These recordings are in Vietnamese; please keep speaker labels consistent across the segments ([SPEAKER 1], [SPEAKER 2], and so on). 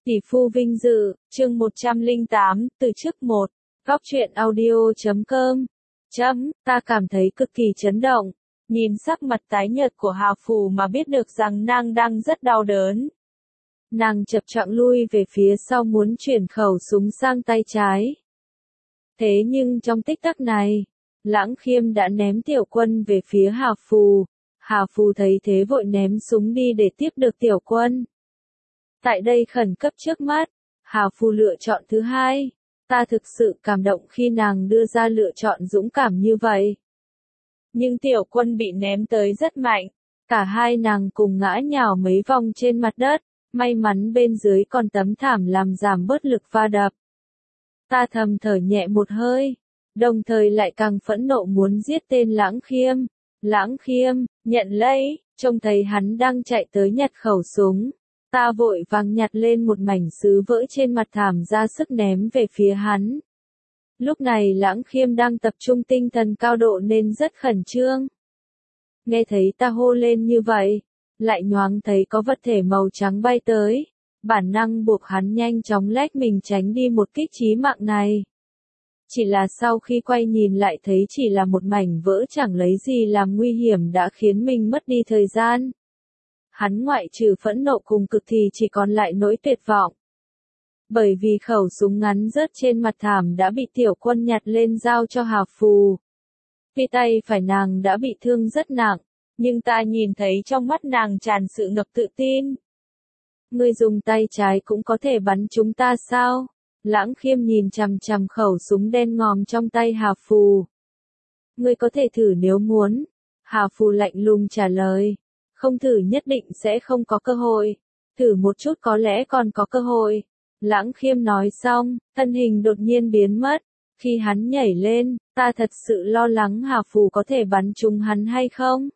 [SPEAKER 1] Tỷ phu vinh dự, chương 108, từ chức 1, góc truyện audio.com. Ta cảm thấy cực kỳ chấn động, nhìn sắc mặt tái nhợt của Hà Phù mà biết được rằng nàng đang rất đau đớn. Nàng chập choạng lui về phía sau muốn chuyển khẩu súng sang tay trái. Thế nhưng trong tích tắc này, Lãng Khiêm đã ném Tiểu Quân về phía Hà Phù. Hà Phù thấy thế vội ném súng đi để tiếp được Tiểu Quân. Tại đây khẩn cấp trước mắt, Hà Phù lựa chọn thứ hai. Ta thực sự cảm động khi nàng đưa ra lựa chọn dũng cảm như vậy. Nhưng Tiểu Quân bị ném tới rất mạnh, cả hai nàng cùng ngã nhào mấy vòng trên mặt đất, may mắn bên dưới còn tấm thảm làm giảm bớt lực va đập. Ta thầm thở nhẹ một hơi, đồng thời lại càng phẫn nộ muốn giết tên Lãng Khiêm. Lãng Khiêm, nhận lấy, trông thấy hắn đang chạy tới nhặt khẩu súng. Ta vội vàng nhặt lên một mảnh sứ vỡ trên mặt thảm ra sức ném về phía hắn. Lúc này Lãng Khiêm đang tập trung tinh thần cao độ nên rất khẩn trương. Nghe thấy ta hô lên như vậy, lại nhoáng thấy có vật thể màu trắng bay tới, bản năng buộc hắn nhanh chóng lách mình tránh đi một kích chí mạng này. Chỉ là sau khi quay nhìn lại thấy chỉ là một mảnh vỡ chẳng lấy gì làm nguy hiểm đã khiến mình mất đi thời gian. Hắn ngoại trừ phẫn nộ cùng cực thì chỉ còn lại nỗi tuyệt vọng. Bởi vì khẩu súng ngắn rớt trên mặt thảm đã bị Tiểu Quân nhặt lên giao cho Hà Phù. Tuy tay phải nàng đã bị thương rất nặng, nhưng ta nhìn thấy trong mắt nàng tràn sự ngập tự tin. Ngươi dùng tay trái cũng có thể bắn chúng ta sao? Lãng Khiêm nhìn chằm chằm khẩu súng đen ngòm trong tay Hà Phù. Ngươi có thể thử nếu muốn. Hà Phù lạnh lùng trả lời. Không thử nhất định sẽ không có cơ hội. Thử một chút có lẽ còn có cơ hội. Lãng Khiêm nói xong, thân hình đột nhiên biến mất. Khi hắn nhảy lên, ta thật sự lo lắng Hà Phù có thể bắn trúng hắn hay không.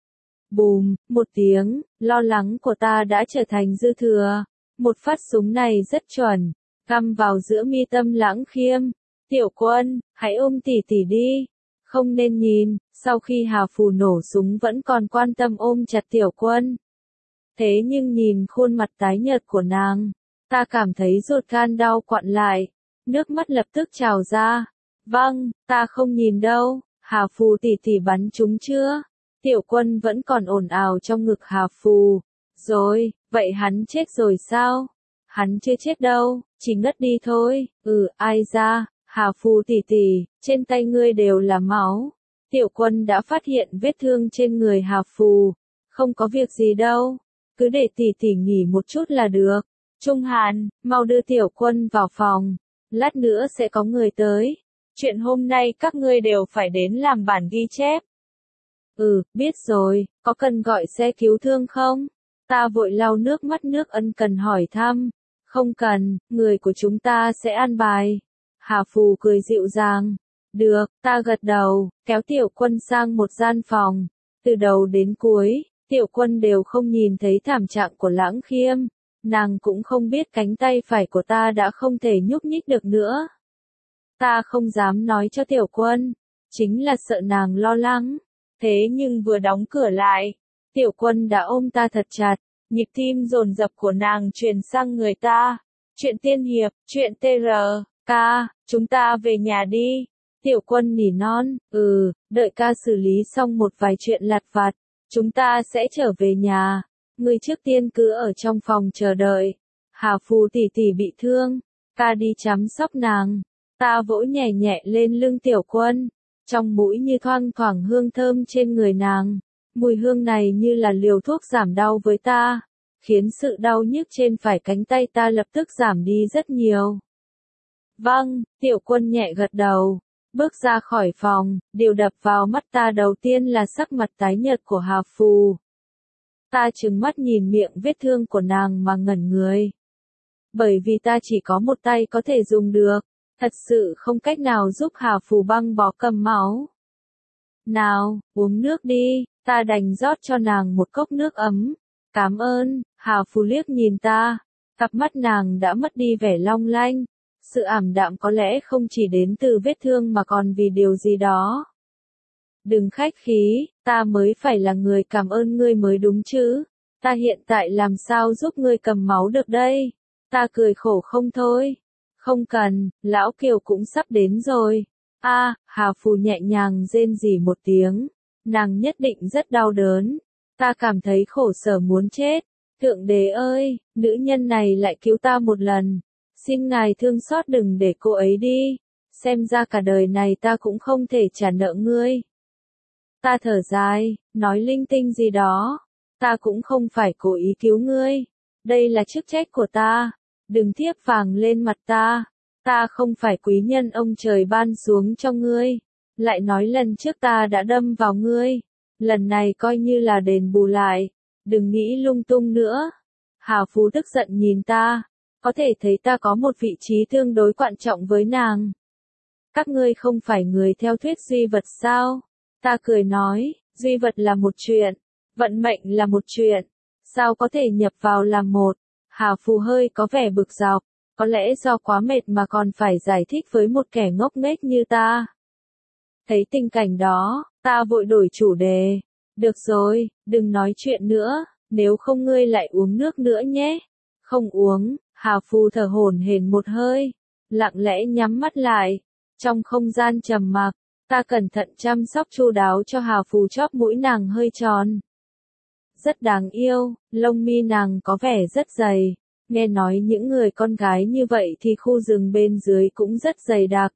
[SPEAKER 1] Bùm, một tiếng, lo lắng của ta đã trở thành dư thừa. Một phát súng này rất chuẩn, găm vào giữa mi tâm Lãng Khiêm. Tiểu Quân, hãy ôm tỷ tỷ đi. Không nên nhìn, sau khi Hà Phù nổ súng vẫn còn quan tâm ôm chặt Tiểu Quân. Thế nhưng nhìn khuôn mặt tái nhợt của nàng, ta cảm thấy ruột gan đau quặn lại, nước mắt lập tức trào ra. Vâng, ta không nhìn đâu, Hà Phù tỷ tỷ bắn trúng chưa? Tiểu Quân vẫn còn ồn ào trong ngực Hà Phù. Rồi, vậy hắn chết rồi sao? Hắn chưa chết đâu, chỉ ngất đi thôi. Ai ra, Hà Phù tỷ tỷ, trên tay ngươi đều là máu. Tiểu Quân đã phát hiện vết thương trên người Hà Phù. Không có việc gì đâu, cứ để tỷ tỷ nghỉ một chút là được. Trung Hàn, mau đưa Tiểu Quân vào phòng, lát nữa sẽ có người tới. Chuyện hôm nay các ngươi đều phải đến làm bản ghi chép. Biết rồi, có cần gọi xe cứu thương không? Ta vội lau nước mắt nước ân cần hỏi thăm. Không cần, người của chúng ta sẽ an bài. Hà Phù cười dịu dàng. Được, ta gật đầu, kéo Tiểu Quân sang một gian phòng. Từ đầu đến cuối, Tiểu Quân đều không nhìn thấy thảm trạng của Lãng Khiêm. Nàng cũng không biết cánh tay phải của ta đã không thể nhúc nhích được nữa. Ta không dám nói cho Tiểu Quân, chính là sợ nàng lo lắng. Thế nhưng vừa đóng cửa lại, Tiểu Quân đã ôm ta thật chặt, nhịp tim dồn dập của nàng truyền sang người ta. Chuyện tiên hiệp, chuyện TR, chúng ta về nhà đi. Tiểu Quân nỉ non, đợi ca xử lý xong một vài chuyện lặt vặt, chúng ta sẽ trở về nhà. Ngươi trước tiên cứ ở trong phòng chờ đợi. Hà Phù tỷ tỷ bị thương, ca đi chăm sóc nàng. Ta vỗ nhẹ nhẹ lên lưng Tiểu Quân, trong mũi như thoang thoảng hương thơm trên người nàng. Mùi hương này như là liều thuốc giảm đau với ta, khiến sự đau nhức trên phải cánh tay ta lập tức giảm đi rất nhiều. Vâng, Tiểu Quân nhẹ gật đầu, bước ra khỏi phòng, điều đập vào mắt ta đầu tiên là sắc mặt tái nhợt của Hà Phù. Ta trừng mắt nhìn miệng vết thương của nàng mà ngẩn người. Bởi vì ta chỉ có một tay có thể dùng được, thật sự không cách nào giúp Hà Phù băng bó cầm máu. Nào, uống nước đi, ta đành rót cho nàng một cốc nước ấm. Cảm ơn, Hà Phù liếc nhìn ta, cặp mắt nàng đã mất đi vẻ long lanh. Sự ảm đạm có lẽ không chỉ đến từ vết thương mà còn vì điều gì đó. Đừng khách khí, ta mới phải là người cảm ơn ngươi mới đúng chứ. Ta hiện tại làm sao giúp ngươi cầm máu được đây? Ta cười khổ không thôi. Không cần, lão Kiều cũng sắp đến rồi. Hà Phù nhẹ nhàng rên rỉ một tiếng. Nàng nhất định rất đau đớn. Ta cảm thấy khổ sở muốn chết. Thượng đế ơi, nữ nhân này lại cứu ta một lần. Xin ngài thương xót đừng để cô ấy đi. Xem ra cả đời này ta cũng không thể trả nợ ngươi. Ta thở dài, nói linh tinh gì đó. Ta cũng không phải cố ý cứu ngươi. Đây là chức trách của ta. Đừng thiếp vàng lên mặt ta. Ta không phải quý nhân ông trời ban xuống cho ngươi. Lại nói lần trước ta đã đâm vào ngươi. Lần này coi như là đền bù lại. Đừng nghĩ lung tung nữa. Hà Phú tức giận nhìn ta. Có thể thấy ta có một vị trí tương đối quan trọng với nàng. Các ngươi không phải người theo thuyết duy vật sao? Ta cười nói, duy vật là một chuyện. Vận mệnh là một chuyện. Sao có thể nhập vào làm một? Hà Phù hơi có vẻ bực dọc. Có lẽ do quá mệt mà còn phải giải thích với một kẻ ngốc nghếch như ta. Thấy tình cảnh đó, ta vội đổi chủ đề. Được rồi, đừng nói chuyện nữa, nếu không ngươi lại uống nước nữa nhé. Không uống, Hà Phù thở hổn hển một hơi, lặng lẽ nhắm mắt lại. Trong không gian trầm mặc, ta cẩn thận chăm sóc chu đáo cho Hà Phù, chóp mũi nàng hơi tròn. Rất đáng yêu, lông mi nàng có vẻ rất dày. Nghe nói những người con gái như vậy thì khu rừng bên dưới cũng rất dày đặc.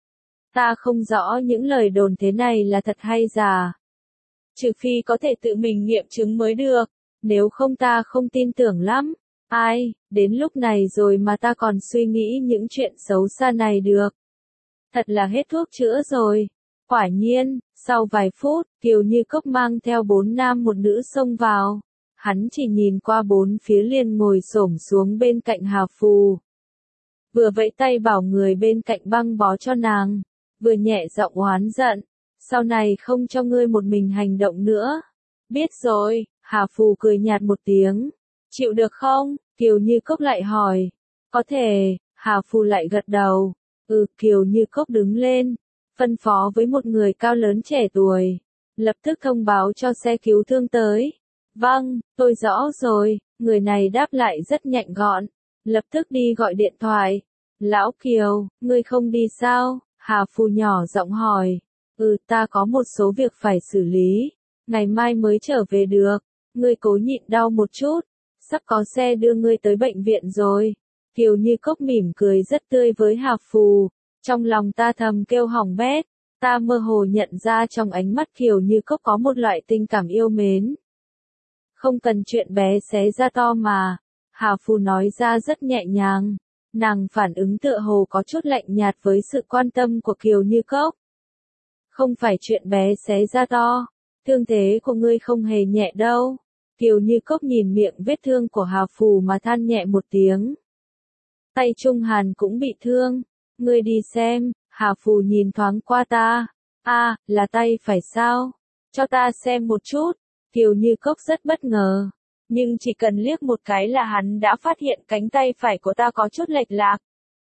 [SPEAKER 1] Ta không rõ những lời đồn thế này là thật hay giả. Trừ phi có thể tự mình nghiệm chứng mới được, nếu không ta không tin tưởng lắm. Ai, đến lúc này rồi mà ta còn suy nghĩ những chuyện xấu xa này được. Thật là hết thuốc chữa rồi. Quả nhiên, sau vài phút, Kiều Như Cốc mang theo 4 nam một nữ xông vào. Hắn chỉ nhìn qua bốn phía liền ngồi xổm xuống bên cạnh Hà Phù. Vừa vẫy tay bảo người bên cạnh băng bó cho nàng, vừa nhẹ giọng oán giận. Sau này không cho ngươi một mình hành động nữa. Biết rồi, Hà Phù cười nhạt một tiếng. Chịu được không? Kiều Như Cốc lại hỏi. Có thể, Hà Phù lại gật đầu. Kiều Như Cốc đứng lên, phân phó với một người cao lớn trẻ tuổi. Lập tức thông báo cho xe cứu thương tới. Vâng, tôi rõ rồi, người này đáp lại rất nhanh gọn. Lập tức đi gọi điện thoại. Lão Kiều, ngươi không đi sao? Hà Phù nhỏ giọng hỏi. Ta có một số việc phải xử lý. Ngày mai mới trở về được. Ngươi cố nhịn đau một chút. Sắp có xe đưa ngươi tới bệnh viện rồi. Kiều Như Cốc mỉm cười rất tươi với Hà Phù. Trong lòng ta thầm kêu hỏng bét. Ta mơ hồ nhận ra trong ánh mắt Kiều Như Cốc có một loại tình cảm yêu mến. Không cần chuyện bé xé ra to mà. Hà Phù nói ra rất nhẹ nhàng. Nàng phản ứng tựa hồ có chút lạnh nhạt với sự quan tâm của Kiều Như Cốc. Không phải chuyện bé xé ra to. Thương thế của ngươi không hề nhẹ đâu. Kiều Như Cốc nhìn miệng vết thương của Hà Phù mà than nhẹ một tiếng. Tay Trung Hàn cũng bị thương. Ngươi đi xem. Hà Phù nhìn thoáng qua ta. Là tay phải sao? Cho ta xem một chút. Kiều Như Cốc rất bất ngờ. Nhưng chỉ cần liếc một cái là hắn đã phát hiện cánh tay phải của ta có chút lệch lạc.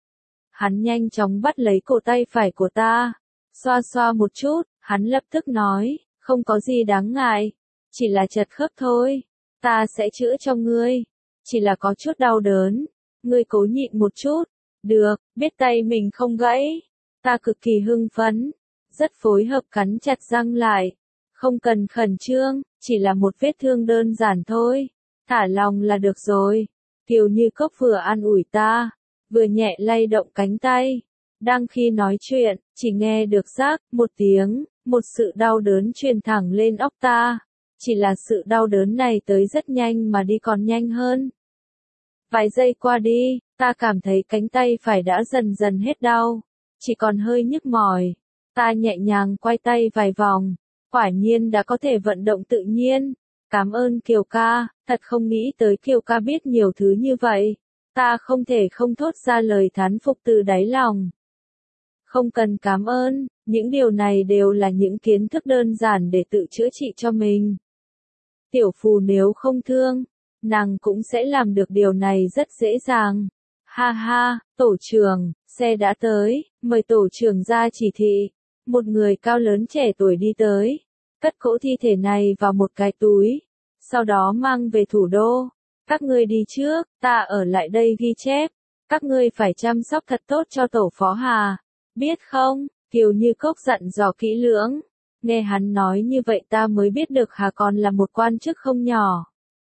[SPEAKER 1] Hắn nhanh chóng bắt lấy cổ tay phải của ta. Xoa xoa một chút, hắn lập tức nói, không có gì đáng ngại. Chỉ là chật khớp thôi. Ta sẽ chữa cho ngươi. Chỉ là có chút đau đớn. Ngươi cố nhịn một chút. Được, biết tay mình không gãy. Ta cực kỳ hưng phấn. Rất phối hợp cắn chặt răng lại. Không cần khẩn trương, chỉ là một vết thương đơn giản thôi. Thả lòng là được rồi. Kiều Như Cốc vừa an ủi ta, vừa nhẹ lay động cánh tay. Đang khi nói chuyện, chỉ nghe được rác một tiếng, một sự đau đớn truyền thẳng lên óc ta. Chỉ là sự đau đớn này tới rất nhanh mà đi còn nhanh hơn. Vài giây qua đi, ta cảm thấy cánh tay phải đã dần dần hết đau. Chỉ còn hơi nhức mỏi. Ta nhẹ nhàng quay tay vài vòng. Quả nhiên đã có thể vận động tự nhiên. Cảm ơn Kiều ca, thật không nghĩ tới Kiều ca biết nhiều thứ như vậy. Ta không thể không thốt ra lời thán phục từ đáy lòng. Không cần cảm ơn, những điều này đều là những kiến thức đơn giản để tự chữa trị cho mình. Tiểu Phù nếu không thương, nàng cũng sẽ làm được điều này rất dễ dàng. Ha ha, tổ trưởng, xe đã tới, mời tổ trưởng ra chỉ thị. Một người cao lớn trẻ tuổi đi tới, cất cỗ thi thể này vào một cái túi, sau đó mang về thủ đô. Các ngươi đi trước, ta ở lại đây ghi chép. Các ngươi phải chăm sóc thật tốt cho tổ phó Hà. Biết không? Kiều Như Cốc dặn dò kỹ lưỡng. Nghe hắn nói như vậy ta mới biết được Hà còn là một quan chức không nhỏ.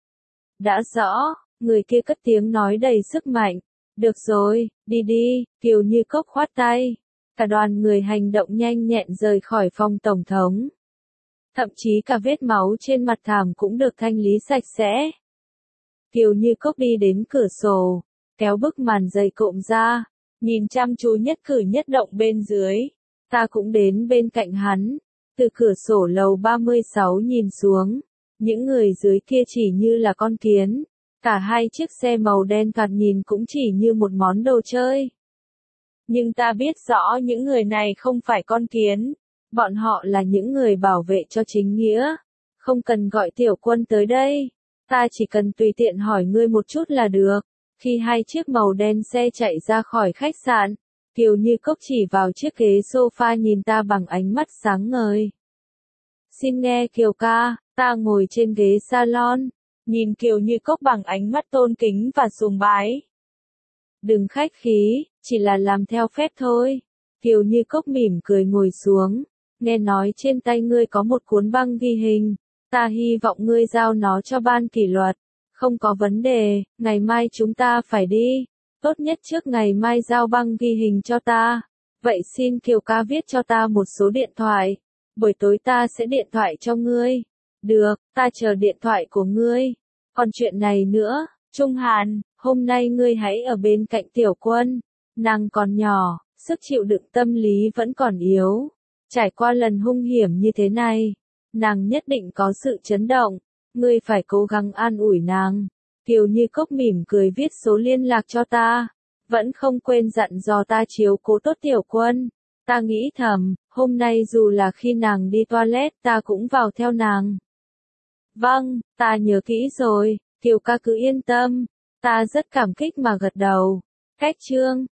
[SPEAKER 1] Đã rõ, người kia cất tiếng nói đầy sức mạnh. Được rồi, đi đi, Kiều Như Cốc khoát tay. Cả đoàn người hành động nhanh nhẹn rời khỏi phòng tổng thống. Thậm chí cả vết máu trên mặt thảm cũng được thanh lý sạch sẽ. Kiều Như Cốc đi đến cửa sổ, kéo bức màn dày cộm ra, nhìn chăm chú nhất cử nhất động bên dưới. Ta cũng đến bên cạnh hắn, từ cửa sổ lầu 36 nhìn xuống, những người dưới kia chỉ như là con kiến, cả hai chiếc xe màu đen thoạt nhìn cũng chỉ như một món đồ chơi. Nhưng ta biết rõ những người này không phải con kiến, bọn họ là những người bảo vệ cho chính nghĩa. Không cần gọi tiểu quân tới đây, ta chỉ cần tùy tiện hỏi ngươi một chút là được. Khi hai chiếc màu đen xe chạy ra khỏi khách sạn, Kiều Như Cốc chỉ vào chiếc ghế sofa nhìn ta bằng ánh mắt sáng ngời. Xin nghe Kiều ca, ta ngồi trên ghế salon, nhìn Kiều Như Cốc bằng ánh mắt tôn kính và sùng bái. Đừng khách khí, chỉ là làm theo phép thôi. Kiều Như Cốc mỉm cười ngồi xuống, nghe nói trên tay ngươi có một cuốn băng ghi hình, ta hy vọng ngươi giao nó cho ban kỷ luật. Không có vấn đề, ngày mai chúng ta phải đi. Tốt nhất trước ngày mai giao băng ghi hình cho ta. Vậy xin Kiều ca viết cho ta một số điện thoại. Buổi tối ta sẽ điện thoại cho ngươi. Được, ta chờ điện thoại của ngươi. Còn chuyện này nữa, Trung Hàn, hôm nay ngươi hãy ở bên cạnh tiểu quân. Nàng còn nhỏ, sức chịu đựng tâm lý vẫn còn yếu. Trải qua lần hung hiểm như thế này, nàng nhất định có sự chấn động. Ngươi phải cố gắng an ủi nàng. Kiều Như Cốc mỉm cười viết số liên lạc cho ta. Vẫn không quên dặn dò ta chiếu cố tốt tiểu quân. Ta nghĩ thầm, hôm nay dù là khi nàng đi toilet ta cũng vào theo nàng. Vâng, ta nhớ kỹ rồi, Kiều ca cứ yên tâm. Ta rất cảm kích mà gật đầu. Cách chương